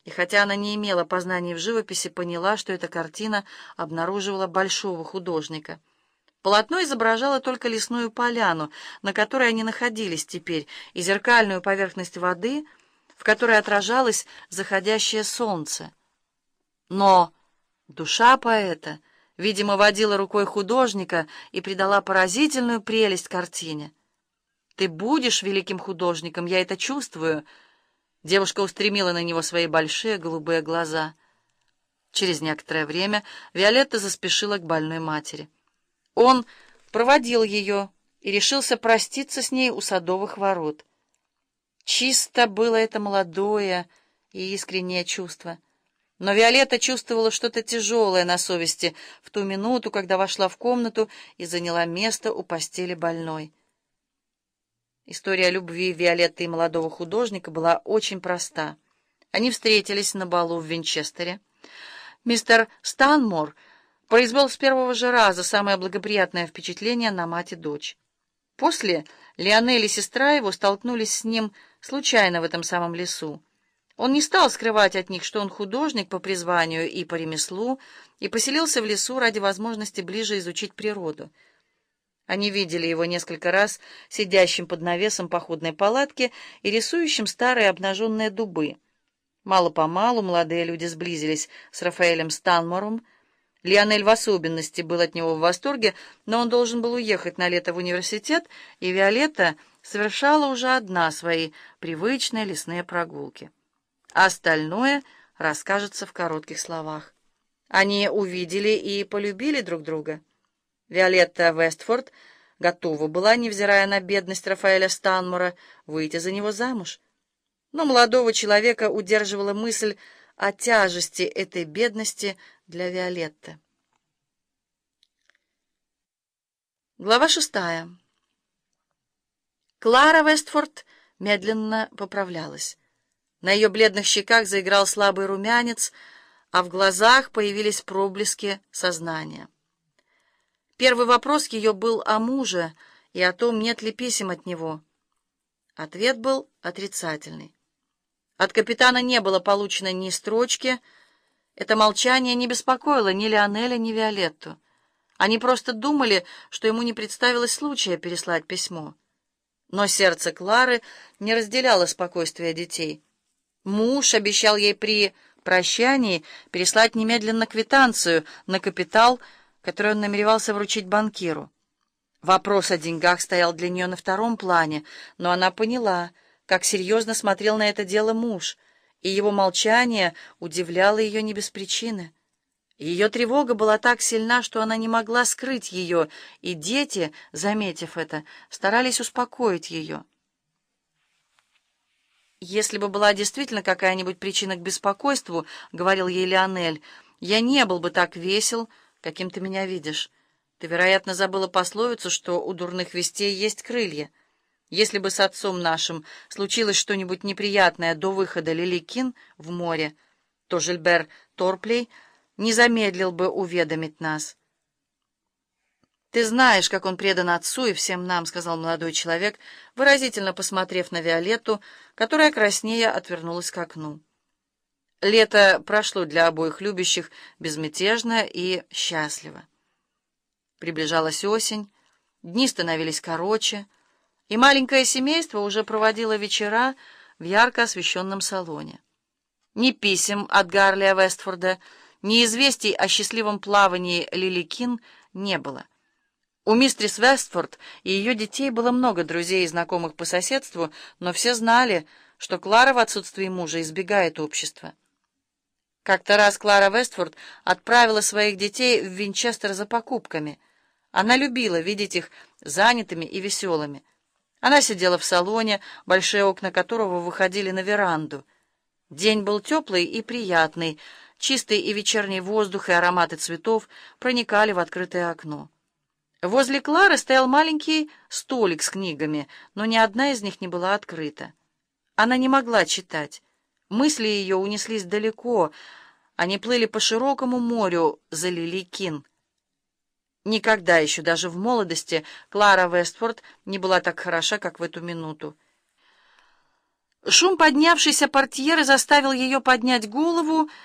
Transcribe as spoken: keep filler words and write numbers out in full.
И хотя она не имела познаний в живописи, поняла, что эта картина обнаруживала большого художника. Полотно изображало только лесную поляну, на которой они находились теперь, и зеркальную поверхность воды, в которой отражалось заходящее солнце. Но душа поэта, видимо, водила рукой художника и придала поразительную прелесть картине. «Ты будешь великим художником, я это чувствую». Девушка устремила на него свои большие голубые глаза. Через некоторое время Виолетта заспешила к больной матери. Он проводил ее и решился проститься с ней у садовых ворот. Чисто было это молодое и искреннее чувство. Но Виолетта чувствовала что-то тяжелое на совести в ту минуту, когда вошла в комнату и заняла место у постели больной. История любви Виолетты и молодого художника была очень проста. Они встретились на балу в Винчестере. Мистер Станмор произвел с первого же раза самое благоприятное впечатление на мать и дочь. После Лионель и сестра его столкнулись с ним случайно в этом самом лесу. Он не стал скрывать от них, что он художник по призванию и по ремеслу, и поселился в лесу ради возможности ближе изучить природу. Они видели его несколько раз сидящим под навесом походной палатки и рисующим старые обнаженные дубы. Мало-помалу молодые люди сблизились с Рафаэлем Станмором. Лионель в особенности был от него в восторге, но он должен был уехать на лето в университет, и Виолетта совершала уже одна свои привычные лесные прогулки. Остальное расскажется в коротких словах. Они увидели и полюбили друг друга. Виолетта Вестфорд готова была, невзирая на бедность Рафаэля Станмора, выйти за него замуж. Но молодого человека удерживала мысль о тяжести этой бедности для Виолетты. Глава шестая. Клара Вестфорд медленно поправлялась. На ее бледных щеках заиграл слабый румянец, а в глазах появились проблески сознания. Первый вопрос ее был о муже и о том, нет ли писем от него. Ответ был отрицательный. От капитана не было получено ни строчки. Это молчание не беспокоило ни Лионеля, ни Виолетту. Они просто думали, что ему не представилось случая переслать письмо. Но сердце Клары не разделяло спокойствия детей. Муж обещал ей при прощании переслать немедленно квитанцию на капитал, который он намеревался вручить банкиру. Вопрос о деньгах стоял для нее на втором плане, но она поняла, как серьезно смотрел на это дело муж, и его молчание удивляло ее не без причины. Ее тревога была так сильна, что она не могла скрыть ее, и дети, заметив это, старались успокоить ее. «Если бы была действительно какая-нибудь причина к беспокойству, — говорил ей Лионель, — я не был бы так весел, каким ты меня видишь. Ты, вероятно, забыла пословицу, что у дурных вестей есть крылья. Если бы с отцом нашим случилось что-нибудь неприятное до выхода Лиликин в море, то Жильбер Торплей не замедлил бы уведомить нас». «Ты знаешь, как он предан отцу и всем нам», — сказал молодой человек, выразительно посмотрев на Виолетту, которая краснея отвернулась к окну. Лето прошло для обоих любящих безмятежно и счастливо. Приближалась осень, дни становились короче, и маленькое семейство уже проводило вечера в ярко освещенном салоне. Ни писем от Гарлия Вестфорда, ни известий о счастливом плавании Лиликин не было. У мистерис Вестфорд и ее детей было много друзей и знакомых по соседству, но все знали, что Клара в отсутствии мужа избегает общества. Как-то раз Клара Вестфорд отправила своих детей в Винчестер за покупками. Она любила видеть их занятыми и веселыми. Она сидела в салоне, большие окна которого выходили на веранду. День был теплый и приятный, чистый и вечерний воздух и ароматы цветов проникали в открытое окно. Возле Клары стоял маленький столик с книгами, но ни одна из них не была открыта. Она не могла читать. Мысли ее унеслись далеко. Они плыли по широкому морю за Лиликин. Никогда еще, даже в молодости, Клара Вестфорд не была так хороша, как в эту минуту. Шум поднявшейся портьеры заставил ее поднять голову,